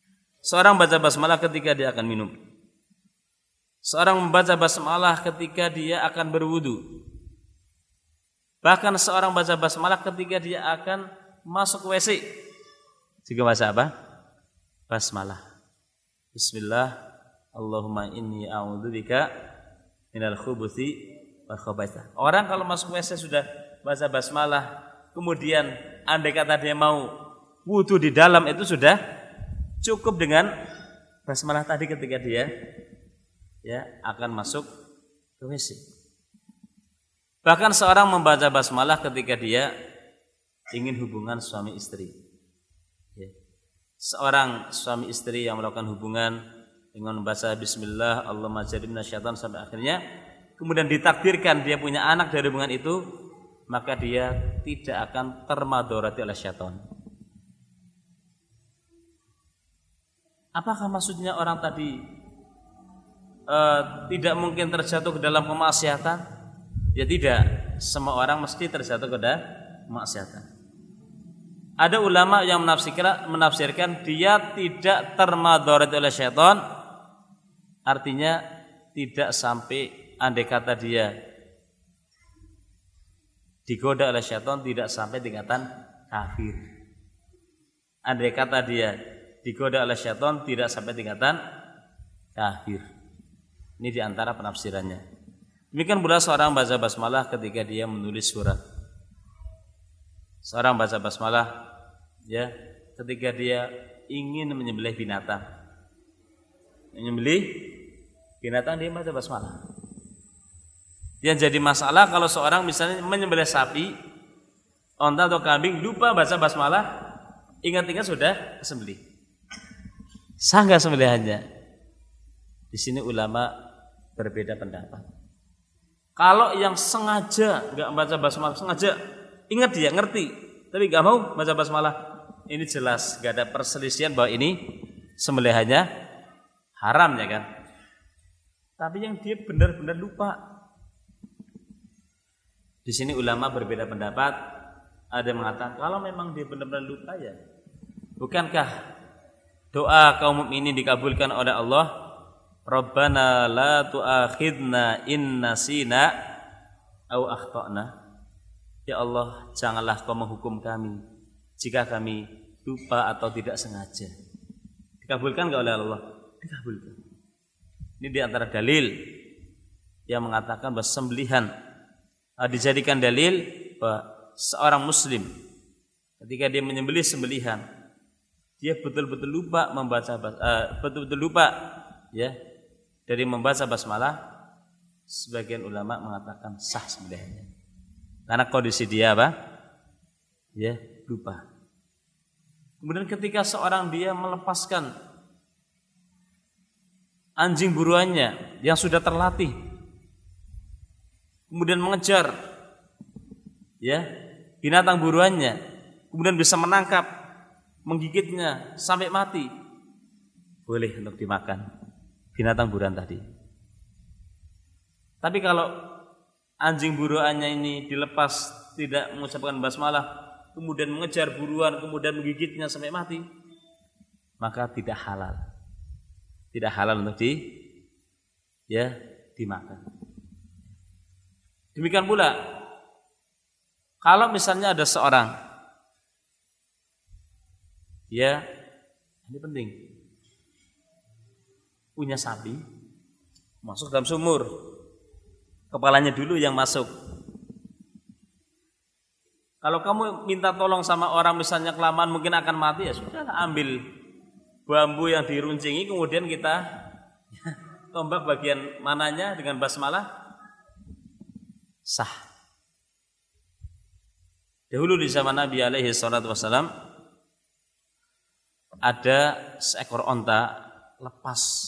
Seorang baca basmalah ketika dia akan minum. Seorang membaca basmalah ketika dia akan berwudu. Bahkan seorang baca basmalah ketika dia akan masuk W C. Juga baca apa? Basmalah. Bismillah, Allahumma inni a'udzubika minal khubuthi wal khaba'ith. Orang kalau masuk W C sudah baca basmalah, kemudian andai kata dia mau wudu di dalam, itu sudah cukup dengan basmalah tadi ketika dia ya akan masuk ke W C. Bahkan seorang membaca basmalah ketika dia ingin hubungan suami istri. Ya. Seorang suami istri yang melakukan hubungan dengan membaca Bismillah, Allahumma jannibna syaitan sampai akhirnya, kemudian ditakdirkan dia punya anak dari hubungan itu, maka dia tidak akan termadorati oleh syaitan. Apakah maksudnya orang tadi uh, tidak mungkin terjatuh ke dalam kemaksiatan? Ya tidak, semua orang mesti terjatuh ke dalam kemaksiatan. Ada ulama yang menafsirkan, menafsirkan dia tidak termadorati oleh syaitan, artinya tidak sampai, andai kata dia digoda oleh syaitan, tidak sampai tingkatan kafir. Andai kata dia digoda oleh syaitan, tidak sampai tingkatan kafir. Ini diantara penafsirannya. Demikian pula seorang baca basmalah ketika dia menulis surat. Seorang baca basmalah ya ketika dia ingin menyembelih binatang. Menyembelih binatang dia baca basmalah. Yang jadi masalah kalau seorang misalnya menyembelih sapi, onta atau kambing, lupa baca basmalah, ingat-ingat sudah sembelih. Sah enggak sembelihannya? Di sini ulama berbeda pendapat. Kalau yang sengaja enggak baca basmalah, sengaja ingat dia ngerti, tapi enggak mau baca basmalah, ini jelas enggak ada perselisihan bahwa ini sembelihannya haram ya kan. Tapi yang dia benar-benar lupa, di sini ulama berbeda pendapat. Ada yang mengatakan kalau memang dia benar-benar lupa ya, bukankah doa kaum mukminin dikabulkan oleh Allah? Rabbana la tu'akhidna in nasina au akhtana. Ya Allah, janganlah kau menghukum kami jika kami lupa atau tidak sengaja. Dikabulkan enggak oleh Allah? Dikabulkan. Ini di antara dalil yang mengatakan bahwa sembelihan dijadikan dalil bahwa seorang muslim ketika dia menyembelih sembelihan, dia betul-betul lupa membaca uh, betul-betul lupa ya dari membaca basmalah, sebagian ulama mengatakan sah sembelihannya. Karena kondisi dia apa? Ya, lupa. Kemudian ketika seorang dia melepaskan anjing buruannya yang sudah terlatih, kemudian mengejar ya binatang buruannya, kemudian bisa menangkap, menggigitnya sampai mati, boleh untuk dimakan binatang buruan tadi. Tapi kalau anjing buruannya ini dilepas, tidak mengucapkan basmalah, kemudian mengejar buruan, kemudian menggigitnya sampai mati, maka tidak halal. Tidak halal untuk di ya dimakan. Demikian pula kalau misalnya ada seorang ya, ini penting, punya sapi, masuk dalam sumur, kepalanya dulu yang masuk. Kalau kamu minta tolong sama orang misalnya kelamaan mungkin akan mati, ya sudah ambil bambu yang diruncingi, kemudian kita tombak bagian mananya dengan basmalah, sah. Dahulu di zaman Nabi alaihi salatu wassalam ada seekor onta lepas.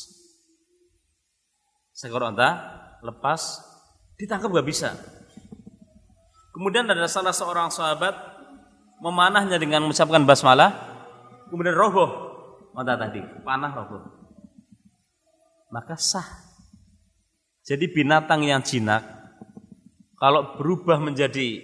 Seekor onta lepas, ditangkap gak bisa. Kemudian ada salah seorang sahabat memanahnya dengan mengucapkan basmalah, kemudian roboh onta tadi, panah roboh. Maka sah. Jadi binatang yang jinak kalau berubah menjadi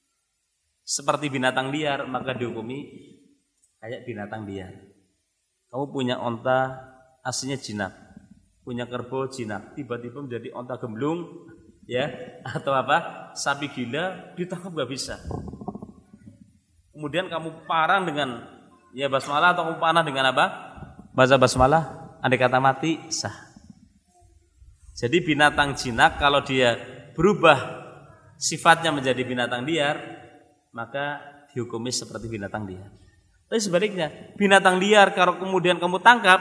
seperti binatang liar, maka dihukumi kayak binatang liar. Kamu punya onta aslinya jinak, punya kerbau jinak, tiba-tiba menjadi onta gemblung, ya, atau apa? Sapi gila ditangkap nggak bisa. Kemudian kamu parang dengan ya basmalah atau kamu panah dengan apa? Baca basmalah, andai kata mati sah. Jadi binatang jinak kalau dia berubah sifatnya menjadi binatang liar, maka dihukumi seperti binatang liar. Tapi sebaliknya, binatang liar kalau kemudian kamu tangkap,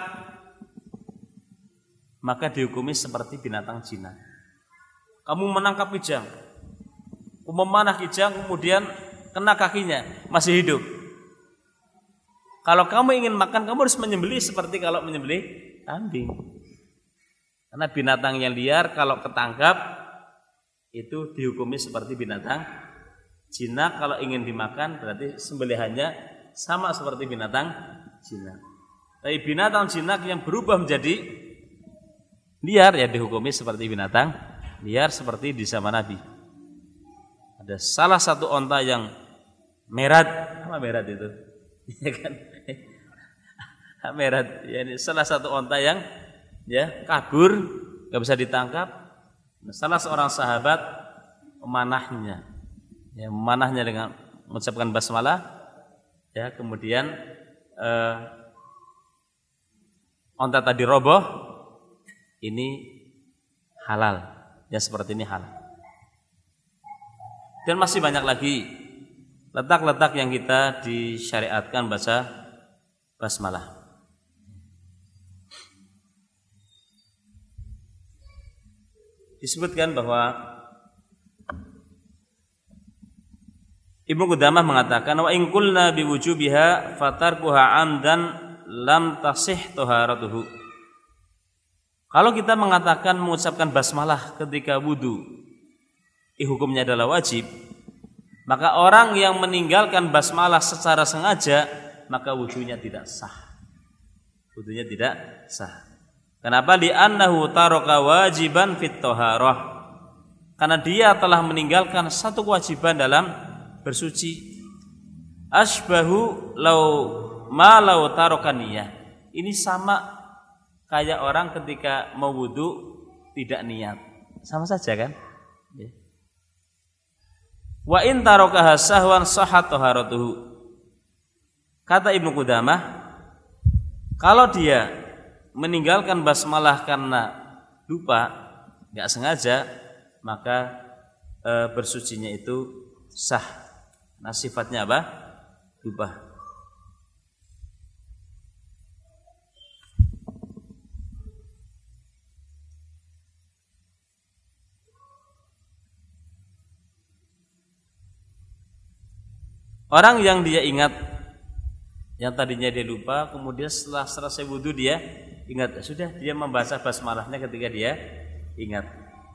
maka dihukumi seperti binatang jinak. Kamu menangkap kijang, kamu memanah kijang, kemudian kena kakinya, masih hidup. Kalau kamu ingin makan, kamu harus menyembelih seperti kalau menyembelih kambing. Karena binatang yang liar kalau ketangkap itu dihukumi seperti binatang jinak. Kalau ingin dimakan berarti sembelihannya sama seperti binatang jinak. Tapi binatang jinak yang berubah menjadi liar ya dihukumi seperti binatang liar seperti di zaman Nabi. Ada salah satu onta yang merat, apa merat itu? Ya kan? Merat, ya ini salah satu onta yang ya kabur, nggak bisa ditangkap. Salah seorang sahabat memanahnya, ya memanahnya dengan mengucapkan basmalah, ya kemudian eh, onta tadi roboh, ini halal, ya seperti ini halal. Dan masih banyak lagi letak-letak yang kita disyariatkan baca basmalah. Disebutkan bahwa Ibnu Qudamah mengatakan wa in qulna biwujubiha fatarkuha amdan lam tasih taharatuhu. Kalau kita mengatakan mengucapkan basmalah ketika wudu hukumnya adalah wajib, maka orang yang meninggalkan basmalah secara sengaja maka wudunya tidak sah. Wudunya tidak sah. Kenapa? Li'annahu taraka wajiban fit taharah. Karena dia telah meninggalkan satu kewajiban dalam bersuci. Asbahu law ma law taraka niyah. Ini sama kayak orang ketika mau wudu tidak niat. Sama saja kan? Wa in tarakaha sahwan sahhat taharatuhu. Kata Ibnu Qudamah, kalau dia meninggalkan basmalah karena lupa, nggak sengaja, maka e, bersucinya itu sah. Nah sifatnya apa? Lupa. Orang yang dia ingat, yang tadinya dia lupa, kemudian setelah selesai wudu dia ingat, sudah dia membaca basmalahnya ketika dia ingat.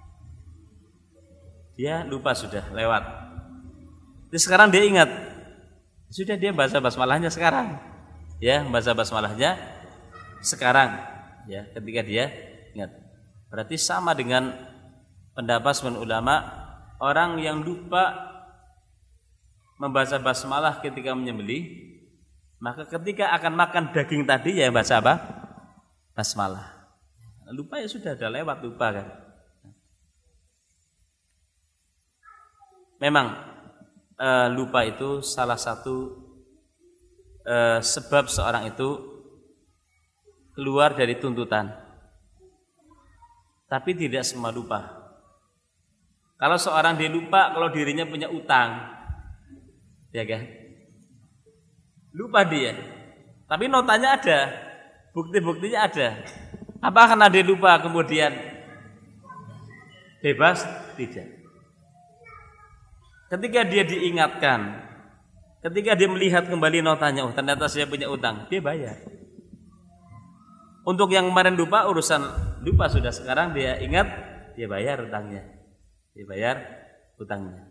Dia lupa sudah lewat. Terus sekarang dia ingat, sudah dia baca basmalahnya sekarang. Ya, membaca basmalahnya sekarang. Ya, ketika dia ingat. Berarti sama dengan pendapat sebagian ulama, orang yang lupa membaca basmalah ketika menyembelih, maka ketika akan makan daging tadi ya baca apa? Basmalah. Lupa ya sudah ada lewat, lupa kan. Memang e, lupa itu salah satu e, sebab seorang itu keluar dari tuntutan. Tapi tidak semua lupa. Kalau seorang dia lupa kalau dirinya punya utang, ya kan? Lupa dia. Tapi notanya ada. Bukti-buktinya ada. Apa karena dia lupa kemudian bebas? Tidak. Ketika dia diingatkan, ketika dia melihat kembali notanya, oh ternyata saya punya utang, dia bayar. Untuk yang kemarin lupa, urusan lupa sudah, sekarang dia ingat, dia bayar utangnya. Dia bayar utangnya.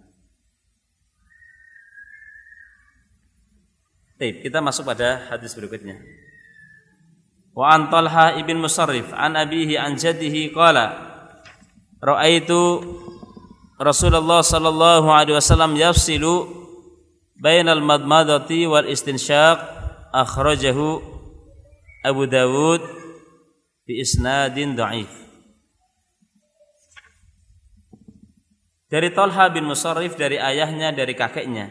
Baik, kita masuk pada hadis berikutnya. Wa an Talha ibn Musarrif an abihi an jaddihi qala ra'aitu Rasulullah sallallahu alaihi wasallam yafsilu bainal madmadati wal istinsyaq akhrajahu Abu Dawud bi isnadin dhaif. Dari Thalha bin Musarrif, dari ayahnya, dari kakeknya.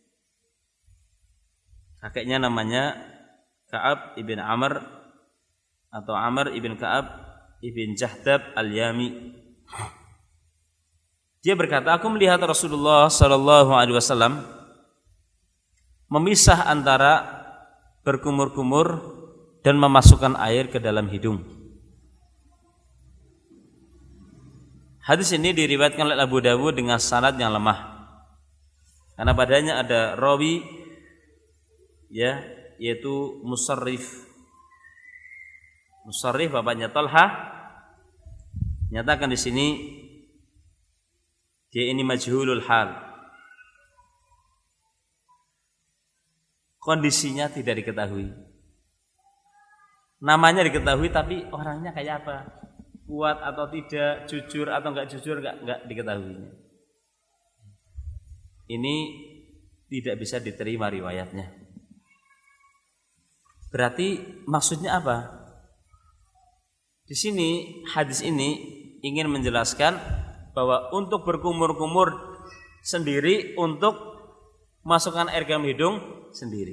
Kakeknya namanya Ka'ab ibn Amr atau Amr ibn Ka'ab ibn Jahdab al-Yami. Dia berkata, aku melihat Rasulullah sallallahu alaihi wasallam memisah antara berkumur-kumur dan memasukkan air ke dalam hidung. Hadis ini diriwayatkan oleh Abu Dawud dengan sanad yang lemah. Karena padanya ada rawi ya, yaitu Musarrif. Musarrif bapaknya Thalha. Nyatakan di sini dia ini majhulul hal. Kondisinya tidak diketahui. Namanya diketahui tapi orangnya kayak apa? Kuat atau tidak, jujur atau enggak jujur, enggak, enggak diketahuinya. Ini tidak bisa diterima riwayatnya. Berarti maksudnya apa? Di sini hadis ini ingin menjelaskan bahwa untuk berkumur-kumur sendiri, untuk masukkan air ke dalam hidung sendiri.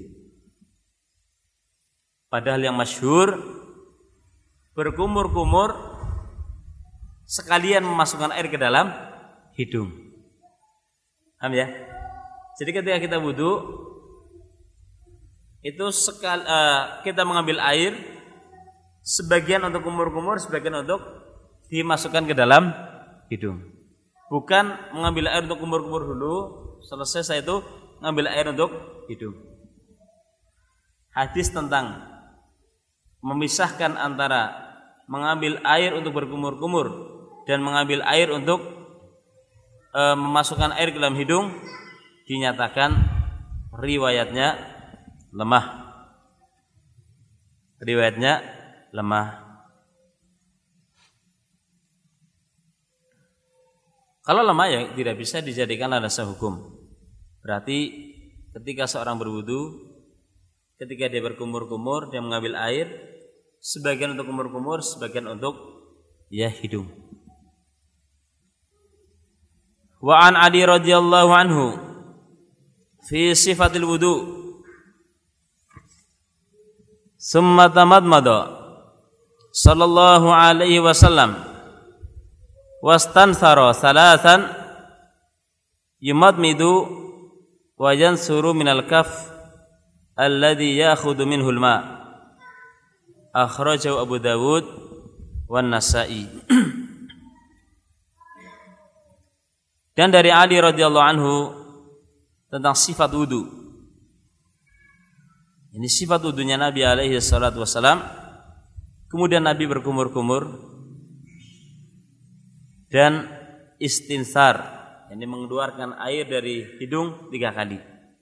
Padahal yang masyhur berkumur-kumur sekalian memasukkan air ke dalam hidung. Paham ya? Jadi ketika kita wudu itu sekal, uh, kita mengambil air sebagian untuk kumur-kumur, sebagian untuk dimasukkan ke dalam hidung. Bukan mengambil air untuk kumur-kumur dulu, selesai saya itu mengambil air untuk hidung. Hadis tentang memisahkan antara mengambil air untuk berkumur-kumur dan mengambil air untuk e, memasukkan air ke dalam hidung dinyatakan riwayatnya lemah. Riwayatnya lemah. Kalau lemah ya tidak bisa dijadikan landasan hukum. Berarti ketika seorang berwudu, ketika dia berkumur-kumur, dia mengambil air, sebagian untuk kumur-kumur, sebagian untuk ya hidung. Wa an Ali radhiyallahu anhu fi sifatil wudu summa tamadmada sallallahu alaihi wasallam wastanthara thalathan yumadmidu wa yansuru minal kaf alladhi ya'khudhu minhu al-ma' akhrajahu Abu Dawud wan Nasa'i. Dan dari Ali radhiyallahu anhu tentang sifat wudu. Ini sifat wudunya Nabi alaihi salatu wasalam. Kemudian Nabi berkumur-kumur dan istinsar, yang mengeluarkan air dari hidung tiga kali.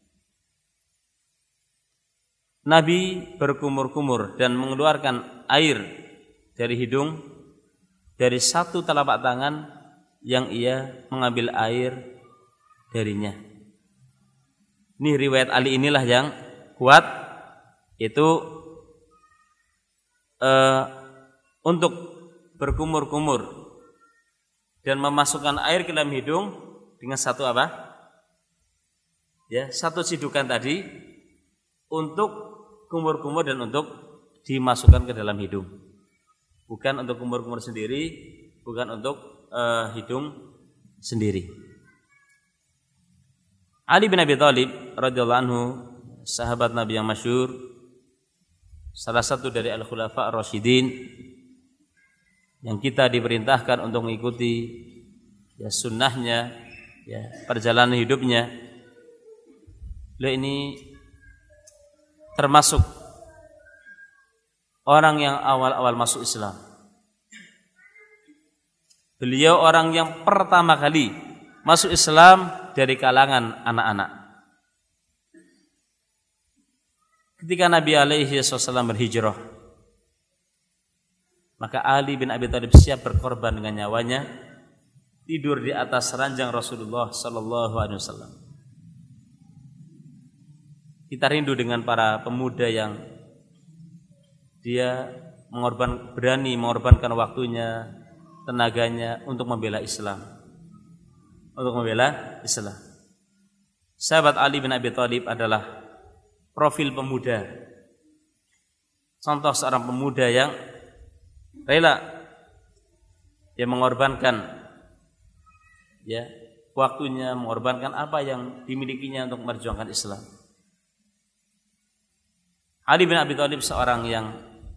Nabi berkumur-kumur dan mengeluarkan air dari hidung dari satu telapak tangan yang ia mengambil air darinya. Ini riwayat Ali inilah yang kuat, itu uh, untuk berkumur-kumur dan memasukkan air ke dalam hidung dengan satu apa? Ya, satu sidukan tadi untuk kumur-kumur dan untuk dimasukkan ke dalam hidung. Bukan untuk kumur-kumur sendiri, bukan untuk Uh, hidung sendiri. Ali bin Abi Thalib radhiyallahu anhu, sahabat Nabi yang masyhur, salah satu dari al-khulafa ar-rasyidin yang kita diperintahkan untuk mengikuti ya sunnahnya, ya perjalanan hidupnya. Beliau ini termasuk orang yang awal-awal masuk Islam. Beliau orang yang pertama kali masuk Islam dari kalangan anak-anak. Ketika Nabi alaihi wasallam berhijrah, maka Ali bin Abi Thalib siap berkorban dengan nyawanya, tidur di atas ranjang Rasulullah sallallahu alaihi wasallam. Kita rindu dengan para pemuda yang dia mengorban, berani mengorbankan waktunya, tenaganya untuk membela Islam. Untuk membela Islam. Sahabat Ali bin Abi Thalib adalah profil pemuda. Contoh seorang pemuda yang rela, yang mengorbankan ya waktunya, mengorbankan apa yang dimilikinya untuk memperjuangkan Islam. Ali bin Abi Thalib seorang yang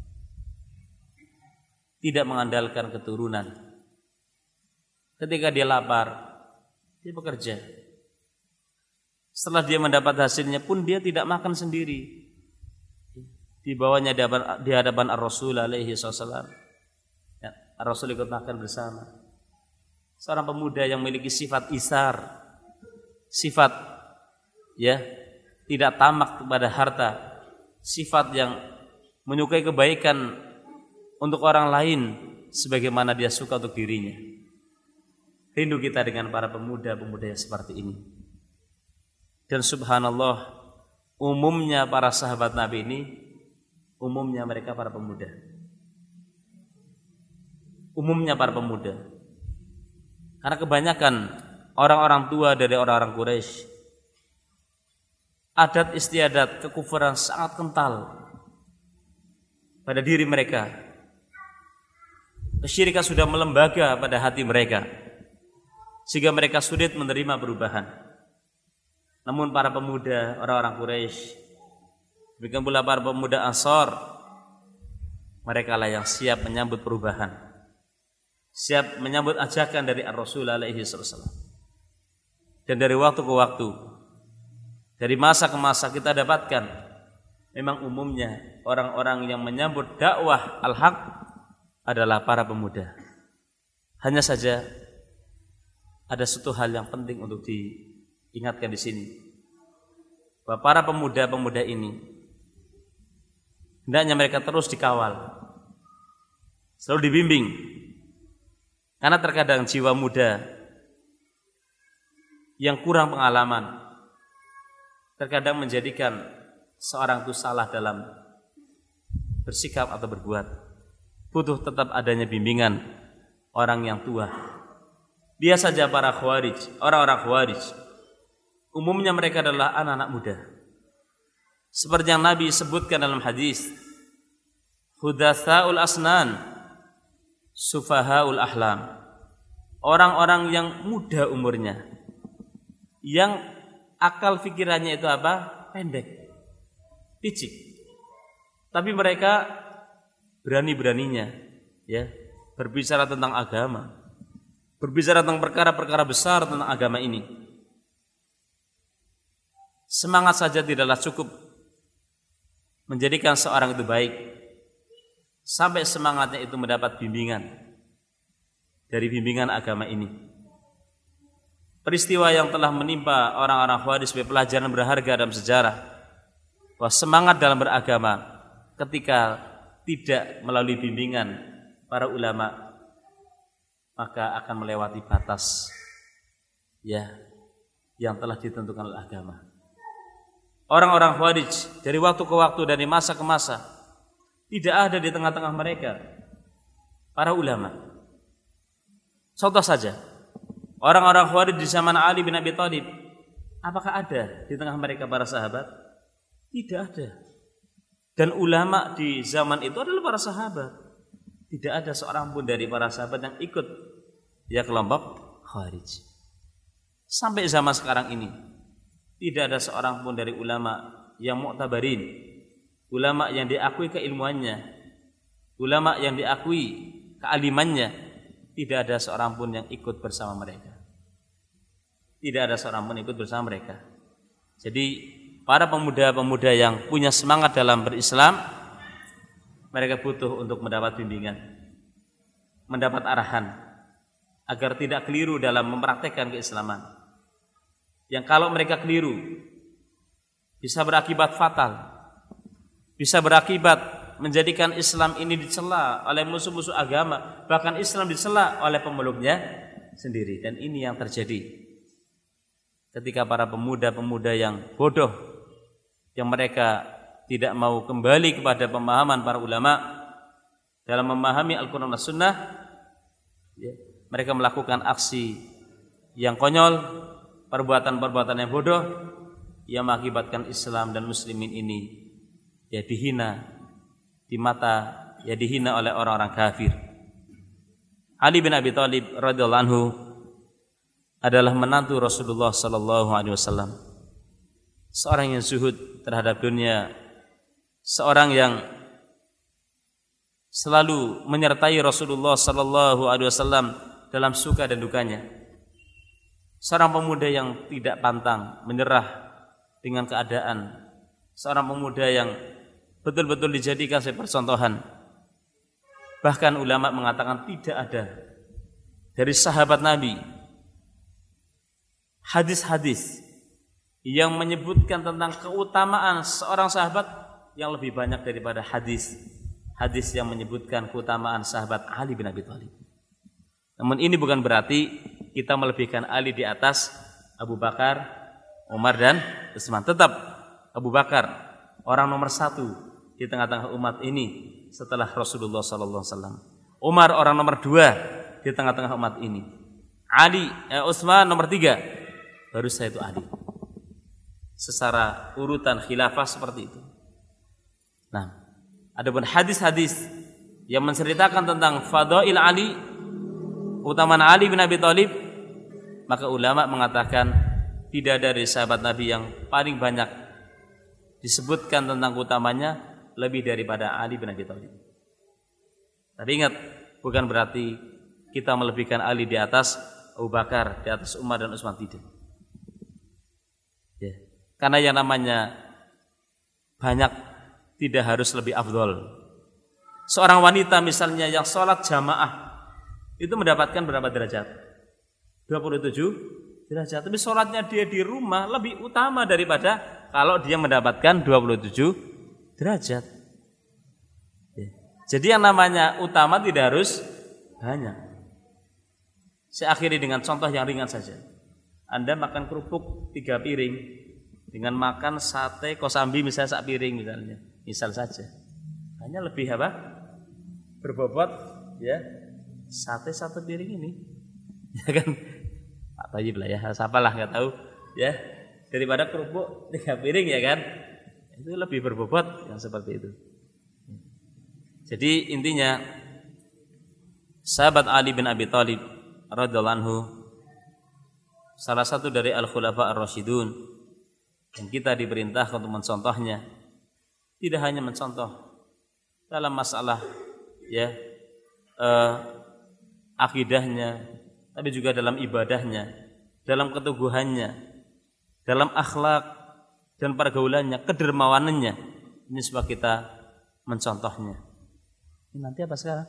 tidak mengandalkan keturunan. Ketika dia lapar, dia bekerja. Setelah dia mendapat hasilnya pun dia tidak makan sendiri. Dibawanya di hadapan Ar-Rasul alaihi wasallam. Ya, Ar-Rasul ikut makan bersama. Seorang pemuda yang memiliki sifat isar, sifat ya tidak tamak kepada harta, sifat yang menyukai kebaikan untuk orang lain sebagaimana dia suka untuk dirinya. Rindu kita dengan para pemuda-pemuda yang seperti ini. Dan subhanallah, umumnya para sahabat Nabi ini, umumnya mereka para pemuda. Umumnya para pemuda. Karena kebanyakan orang-orang tua dari orang-orang Quraisy, adat istiadat kekufuran sangat kental pada diri mereka. Kesyirikan sudah melembaga pada hati mereka, sehingga mereka sulit menerima perubahan. Namun para pemuda orang-orang Quraisy, demikian pula para pemuda Ansor, mereka lah yang siap menyambut perubahan, siap menyambut ajakan dari Ar-Rasul alaihi wasallam. Dan dari waktu ke waktu, dari masa ke masa kita dapatkan memang umumnya orang-orang yang menyambut dakwah al-haq adalah para pemuda. Hanya saja ada satu hal yang penting untuk diingatkan di sini, bahwa para pemuda-pemuda ini hendaknya mereka terus dikawal, selalu dibimbing. Karena terkadang jiwa muda yang kurang pengalaman terkadang menjadikan seorang itu salah dalam bersikap atau berbuat. Butuh tetap adanya bimbingan orang yang tua. Dia saja para khawarij, orang-orang khawarij, umumnya mereka adalah anak-anak muda. Seperti yang Nabi sebutkan dalam hadis, hudatsaul asnan, sufahaul ahlam. Orang-orang yang muda umurnya, yang akal pikirannya itu apa? Pendek, picik. Tapi mereka berani-beraninya ya berbicara tentang agama, berbicara tentang perkara-perkara besar tentang agama ini. Semangat saja tidaklah cukup menjadikan seorang itu baik, sampai semangatnya itu mendapat bimbingan dari bimbingan agama ini. Peristiwa yang telah menimpa orang-orang Khawarij sebagai pelajaran berharga dalam sejarah, bahwa semangat dalam beragama ketika tidak melalui bimbingan para ulama, maka akan melewati batas ya yang telah ditentukan oleh agama. Orang-orang Khawarij dari waktu ke waktu, dari masa ke masa, tidak ada di tengah-tengah mereka para ulama. Contoh saja, orang-orang Khawarij di zaman Ali bin Abi Thalib, apakah ada di tengah mereka para sahabat? Tidak ada. Dan ulama di zaman itu adalah para sahabat. Tidak ada seorang pun dari para sahabat yang ikut ya kelompok Khawarij. Sampai zaman sekarang ini tidak ada seorang pun dari ulama yang mu'tabarin, ulama yang diakui keilmuannya, ulama yang diakui kealimannya, tidak ada seorang pun yang ikut bersama mereka. Tidak ada seorang pun ikut bersama mereka. Jadi para pemuda-pemuda yang punya semangat dalam berislam, mereka butuh untuk mendapat bimbingan, mendapat arahan, agar tidak keliru dalam mempraktekkan keislaman. Yang kalau mereka keliru, bisa berakibat fatal, bisa berakibat menjadikan Islam ini dicela oleh musuh-musuh agama, bahkan Islam dicela oleh pemeluknya sendiri. Dan ini yang terjadi ketika para pemuda-pemuda yang bodoh, yang mereka tidak mau kembali kepada pemahaman para ulama dalam memahami Al-Quran dan Sunnah, ya, mereka melakukan aksi yang konyol, perbuatan-perbuatan yang bodoh yang mengakibatkan Islam dan muslimin ini ya dihina di mata, ya dihina oleh orang-orang kafir. Ali bin Abi Thalib radhiyallahu anhu adalah menantu Rasulullah sallallahu alaihi wasallam, seorang yang zuhud terhadap dunia, seorang yang selalu menyertai Rasulullah sallallahu alaihi wasallam dalam suka dan dukanya. Seorang pemuda yang tidak pantang menyerah dengan keadaan, seorang pemuda yang betul-betul dijadikan sebagai percontohan. Bahkan ulama mengatakan tidak ada dari sahabat Nabi hadis-hadis yang menyebutkan tentang keutamaan seorang sahabat yang lebih banyak daripada hadis hadis yang menyebutkan keutamaan sahabat Ali bin Abi Thalib. Namun ini bukan berarti kita melebihkan Ali di atas Abu Bakar, Umar dan Utsman. Tetap Abu Bakar orang nomor satu di tengah-tengah umat ini setelah Rasulullah sallallahu alaihi wasallam. Umar orang nomor dua di tengah-tengah umat ini. Ali, eh, Utsman nomor tiga. Baru saya itu Ali. Secara urutan khilafah seperti itu. Nah, adapun hadis-hadis yang menceritakan tentang fadail Ali, keutamaan Ali bin Abi Thalib, maka ulama mengatakan tidak ada dari sahabat Nabi yang paling banyak disebutkan tentang keutamanya lebih daripada Ali bin Abi Thalib. Tapi ingat, bukan berarti kita melebihkan Ali di atas Abu Bakar, di atas Umar dan Utsman, tidak. Ya. Karena yang namanya banyak tidak harus lebih afdol. Seorang wanita misalnya yang sholat jamaah itu mendapatkan berapa derajat? dua puluh tujuh derajat. Tapi sholatnya dia di rumah lebih utama daripada kalau dia mendapatkan dua puluh tujuh derajat. Ya. Jadi yang namanya utama tidak harus banyak. Saya akhiri dengan contoh yang ringan saja. Anda makan kerupuk tiga piring dengan makan sate kosambi misalnya sak piring misalnya, misal saja. Hanya lebih apa? Berbobot ya sate satu piring ini, ya kan? Pak Tayyib lah ya, siapalah nggak tahu ya, daripada kerupuk tiga piring ya kan? Itu lebih berbobot yang seperti itu. Jadi intinya sahabat Ali bin Abi Thalib radhiyallahu anhu salah satu dari al-khulafa ar-rasyidun yang kita diperintahkan untuk mencontohnya. Tidak hanya mencontoh dalam masalah ya eh, akidahnya, tapi juga dalam ibadahnya, dalam keteguhannya, dalam akhlak dan pergaulannya, kedermawanannya. Ini sebab kita mencontohnya. Ini nanti apa sekarang?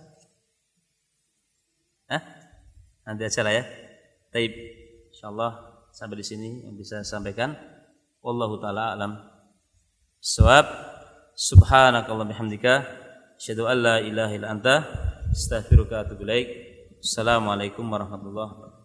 Hah? Nanti aja lah ya. Taib. Insyaallah sampai di sini yang bisa saya sampaikan. Wallahu taala alam. Shawab. Subhanakallahumma bihamdika asyhadu an la ilaha illa anta astaghfiruka wa atubu ilaik. Assalamualaikum warahmatullahi wabarakatuh.